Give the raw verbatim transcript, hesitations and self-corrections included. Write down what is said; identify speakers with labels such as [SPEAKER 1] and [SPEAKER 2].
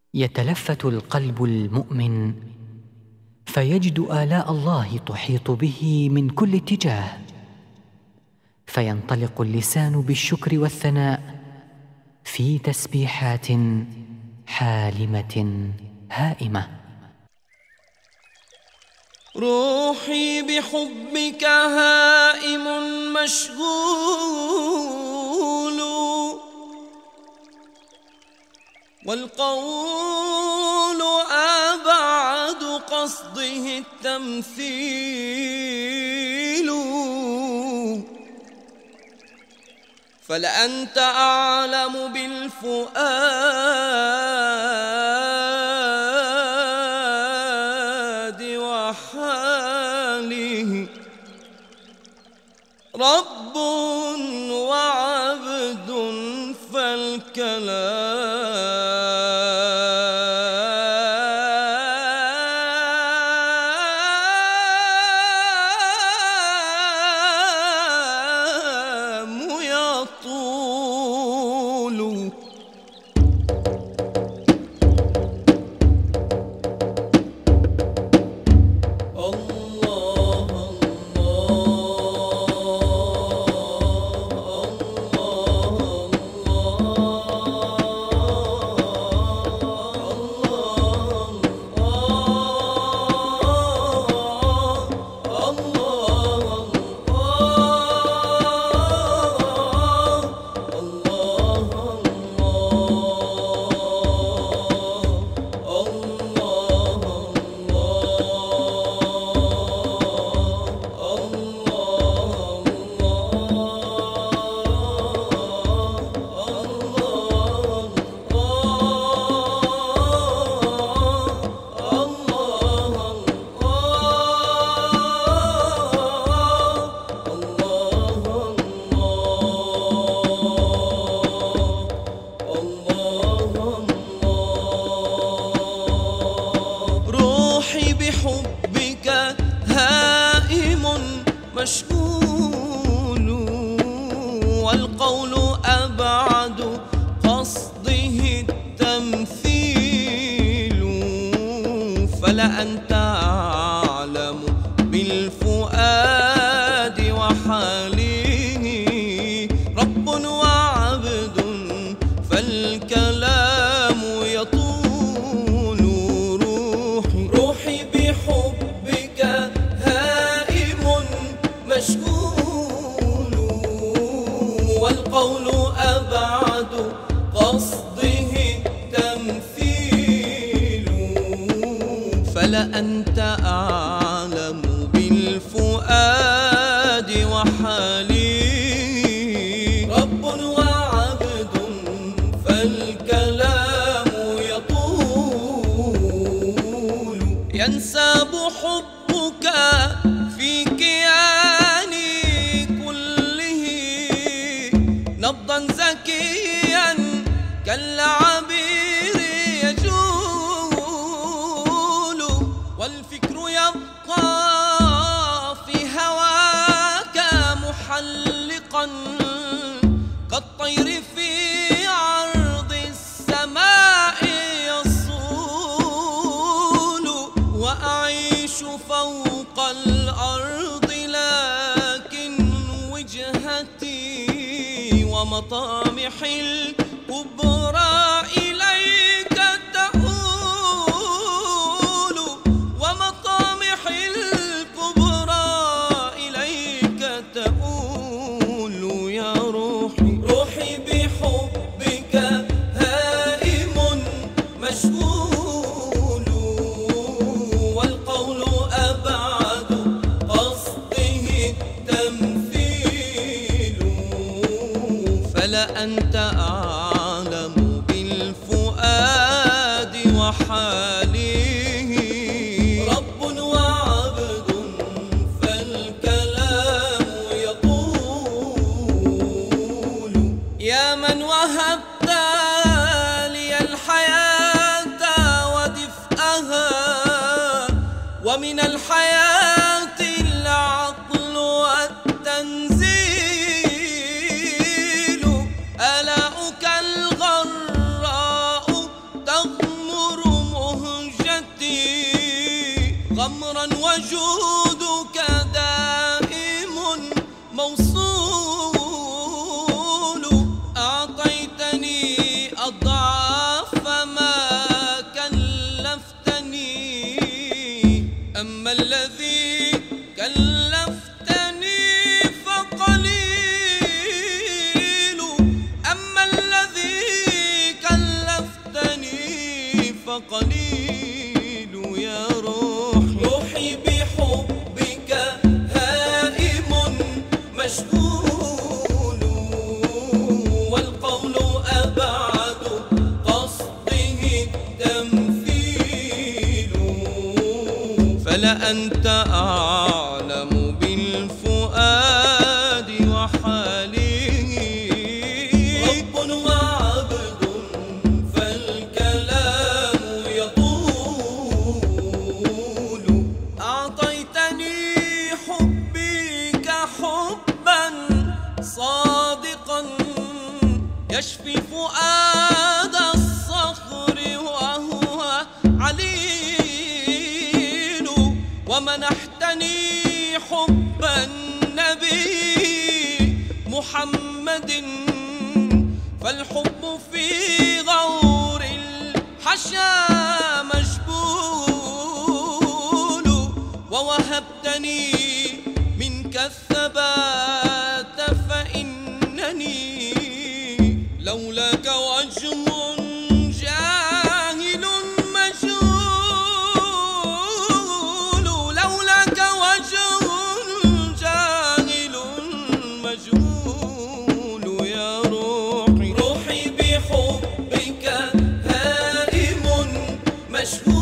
[SPEAKER 1] يتلفت القلب المؤمن فيجد آلاء الله تحيط به من كل اتجاه، فينطلق اللسان بالشكر والثناء في تسبيحات حالمة هائمة.
[SPEAKER 2] روحي بحبك هائم مشغول، والقول أبعد قصده التمثيل، فلأنت أعلم بالفؤاد وحاله، رب وعبد فالكلام يطول. بحبك هائم مشغول، والقول أبعد قصده التمثيل، فلأنت أعلم بالفؤاد وحاله، رب وعبد فالكلام يطول. مشغول، والقول أبعد قصده التمثيل، فلأنت أعلم بالفؤاد وحاله، رب وعبد فالكلام يطول. ينساب حبك في كياني كله نبضا زكيا كالعبير يجول، والفكر يبقى في هواك محلقا كالطير في عرض السماء يصول، وأعيش فوق الأرض لكن وجهتي ومطامحي الكبرى إليك تؤول، ومطامحي الكبرى إليك تؤول. يا روحي روحي بحبك هائم مشغول، والقول أبعد قصده التمثيل، فلأنت أعلم بالفؤاد وحاله، رب وعبد فالكلام يطول. يا من وهبت لي الحياة ودفئها، ومن الحياة العقل والتنزيل، آلاؤك الغراء تغمر فقليل يا روحي. روحي بحبك هائم مشغول، والقول أبعد قصده التمثيل، فلا أنت أعلم بالفؤاد وحاله. رب وعبد فالكلام يطول، أعطيتني حبي كحبا صادقا يشفي فؤاد الصخر وهو عليل، ومنحتني حب النبي محمد، فالحب في غور الحشا مجبول، ووهبتني منك الثبات فإنني لولاك وجه جاهل مجهول، لولاك وجه جاهل مجهول يا روحي. روحي بحبك هائم مشهور،